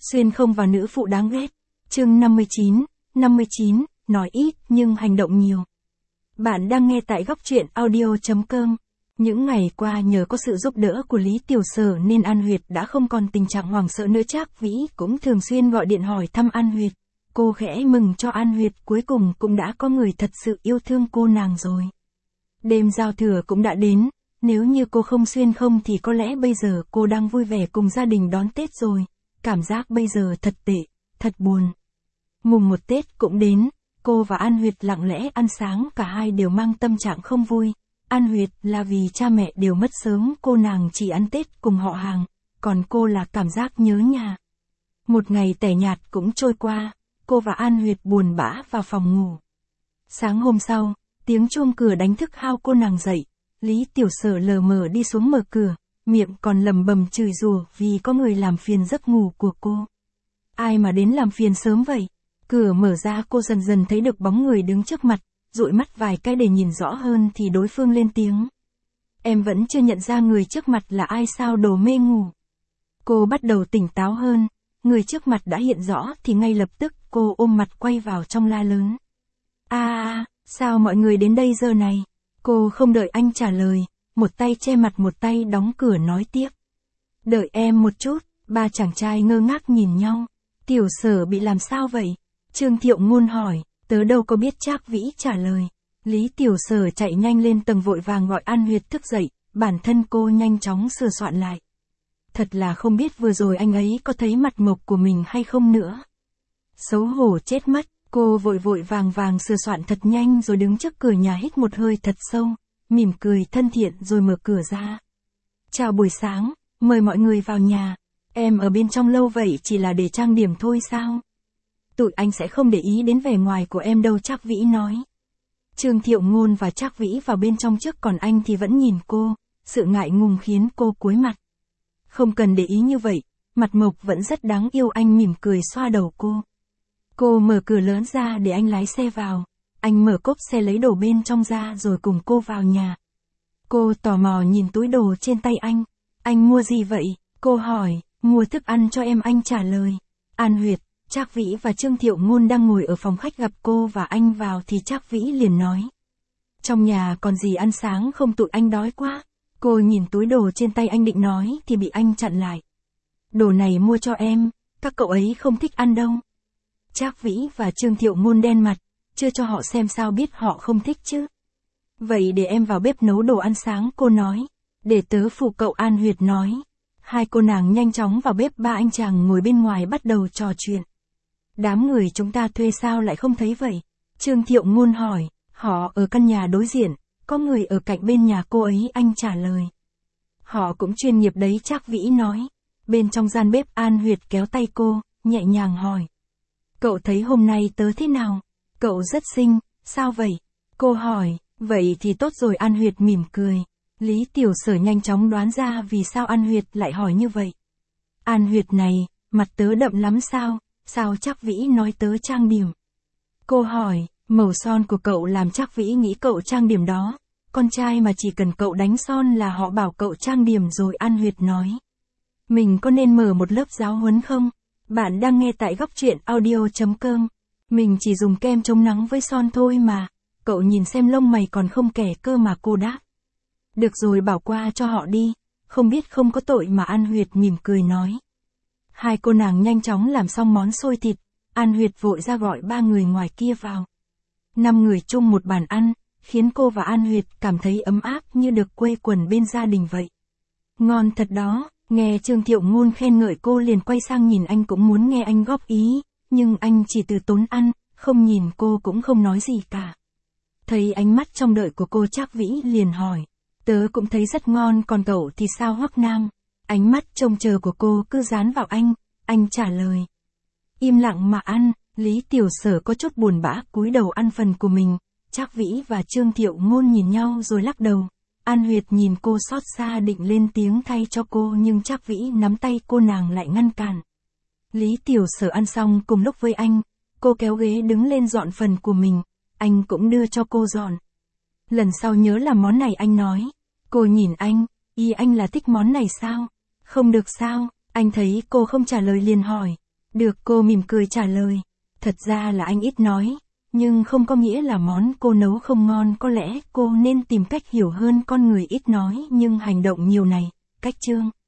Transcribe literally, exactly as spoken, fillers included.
Xuyên không vào nữ phụ đáng ghét. Chương năm mươi chín, năm mươi chín, nói ít nhưng hành động nhiều. Bạn đang nghe tại góc truyện audio chấm com. Những ngày qua nhờ có sự giúp đỡ của Lý Tiểu Sở nên An Huyệt đã không còn tình trạng hoảng sợ nữa. Trác Vĩ cũng thường xuyên gọi điện hỏi thăm An Huyệt. Cô khẽ mừng cho An Huyệt cuối cùng cũng đã có người thật sự yêu thương cô nàng rồi. Đêm giao thừa cũng đã đến, nếu như cô không xuyên không thì có lẽ bây giờ cô đang vui vẻ cùng gia đình đón Tết rồi. Cảm giác bây giờ thật tệ, thật buồn. Mùng một Tết cũng đến, cô và An Huyệt lặng lẽ ăn sáng, cả hai đều mang tâm trạng không vui. An Huyệt là vì cha mẹ đều mất sớm, cô nàng chỉ ăn Tết cùng họ hàng, còn cô là cảm giác nhớ nhà. Một ngày tẻ nhạt cũng trôi qua, cô và An Huyệt buồn bã vào phòng ngủ. Sáng hôm sau, tiếng chuông cửa đánh thức hao cô nàng dậy. Lý Tiểu Sở lờ mờ đi xuống mở cửa, miệng còn lầm bầm chửi rủa vì có người làm phiền giấc ngủ của cô. Ai mà đến làm phiền sớm vậy? Cửa mở ra, cô dần dần thấy được bóng người đứng trước mặt, dụi mắt vài cái để nhìn rõ hơn thì đối phương lên tiếng. Em vẫn chưa nhận ra người trước mặt là ai sao, đồ mê ngủ. Cô bắt đầu tỉnh táo hơn, người trước mặt đã hiện rõ thì ngay lập tức cô ôm mặt quay vào trong la lớn. A à, sao mọi người đến đây giờ này? Cô không đợi anh trả lời, một tay che mặt một tay đóng cửa nói tiếp. Đợi em một chút. Ba chàng trai ngơ ngác nhìn nhau. Tiểu Sở bị làm sao vậy? Trương Thiệu Ngôn hỏi. Tớ đâu có biết. Trác Vĩ trả lời. Lý Tiểu Sở chạy nhanh lên tầng vội vàng gọi An Huyệt thức dậy, bản thân cô nhanh chóng sửa soạn lại. Thật là không biết vừa rồi anh ấy có thấy mặt mộc của mình hay không nữa. Xấu hổ chết mất, cô vội vội vàng vàng sửa soạn thật nhanh rồi đứng trước cửa nhà hít một hơi thật sâu, mỉm cười thân thiện rồi mở cửa ra. Chào buổi sáng, mời mọi người vào nhà. Em ở bên trong lâu vậy chỉ là để trang điểm thôi sao? Tụi anh sẽ không để ý đến vẻ ngoài của em đâu, Trác Vĩ nói. Trương Thiệu Ngôn và Trác Vĩ vào bên trong trước, còn anh thì vẫn nhìn cô, sự ngại ngùng khiến cô cúi mặt. Không cần để ý như vậy, mặt mộc vẫn rất đáng yêu, anh mỉm cười xoa đầu cô. Cô mở cửa lớn ra để anh lái xe vào. Anh mở cốp xe lấy đồ bên trong ra rồi cùng cô vào nhà. Cô tò mò nhìn túi đồ trên tay anh. Anh mua gì vậy? Cô hỏi. Mua thức ăn cho em, anh trả lời. An Huyệt, Trác Vĩ và Trương Thiệu Ngôn đang ngồi ở phòng khách, gặp cô và anh vào thì Trác Vĩ liền nói. Trong nhà còn gì ăn sáng không, tụi anh đói quá. Cô nhìn túi đồ trên tay anh định nói thì bị anh chặn lại. Đồ này mua cho em, các cậu ấy không thích ăn đâu. Trác Vĩ và Trương Thiệu Ngôn đen mặt, chưa cho họ xem sao biết họ không thích chứ. Vậy để em vào bếp nấu đồ ăn sáng, cô nói. Để tớ phụ cậu, An Huyệt nói. Hai cô nàng nhanh chóng vào bếp, ba anh chàng ngồi bên ngoài bắt đầu trò chuyện. Đám người chúng ta thuê sao lại không thấy vậy? Trương Thiệu Ngôn hỏi. Họ ở căn nhà đối diện, có người ở cạnh bên nhà cô ấy, anh trả lời. Họ cũng chuyên nghiệp đấy, Trác Vĩ nói. Bên trong gian bếp, An Huyệt kéo tay cô, nhẹ nhàng hỏi. Cậu thấy hôm nay tớ thế nào? Cậu rất xinh, sao vậy? Cô hỏi. Vậy thì tốt rồi, An Huyệt mỉm cười. Lý Tiểu Sở nhanh chóng đoán ra vì sao An Huyệt lại hỏi như vậy. An Huyệt này, mặt tớ đậm lắm sao? Sao Trác Vĩ nói tớ trang điểm? Cô hỏi. Màu son của cậu làm Trác Vĩ nghĩ cậu trang điểm đó. Con trai mà chỉ cần cậu đánh son là họ bảo cậu trang điểm rồi, An Huyệt nói. Mình có nên mở một lớp giáo huấn không? Bạn đang nghe tại góc truyện audio chấm com. Mình chỉ dùng kem chống nắng với son thôi mà. Cậu nhìn xem lông mày còn không kẻ cơ mà, cô đáp. Được rồi, bảo qua cho họ đi. Không biết không có tội mà, An Huyệt mỉm cười nói. Hai cô nàng nhanh chóng làm xong món xôi thịt. An Huyệt vội ra gọi ba người ngoài kia vào. Năm người chung một bàn ăn, khiến cô và An Huyệt cảm thấy ấm áp như được quây quần bên gia đình vậy. Ngon thật đó. Nghe Trương Thiệu Ngôn khen ngợi cô liền quay sang nhìn anh, cũng muốn nghe anh góp ý, nhưng anh chỉ từ tốn ăn, không nhìn cô cũng không nói gì cả. Thấy ánh mắt trong đợi của cô, Trác Vĩ liền hỏi. Tớ cũng thấy rất ngon, còn cậu thì sao Hoắc Nam? Ánh mắt trông chờ của cô cứ dán vào anh, anh trả lời. Im lặng mà ăn. Lý Tiểu Sở có chút buồn bã cúi đầu ăn phần của mình. Trác Vĩ và Trương Thiệu Ngôn nhìn nhau rồi lắc đầu. An Huyệt nhìn cô xót xa định lên tiếng thay cho cô, nhưng Trác Vĩ nắm tay cô nàng lại ngăn cản. Lý Tiểu Sở ăn xong cùng lúc với anh, cô kéo ghế đứng lên dọn phần của mình, anh cũng đưa cho cô dọn. Lần sau nhớ làm món này, anh nói. Cô nhìn anh, ý anh là thích món này sao? Không được sao? Anh thấy cô không trả lời liền hỏi. Được, cô mỉm cười trả lời. Thật ra là anh ít nói, nhưng không có nghĩa là món cô nấu không ngon, có lẽ cô nên tìm cách hiểu hơn con người ít nói nhưng hành động nhiều này. Cách chương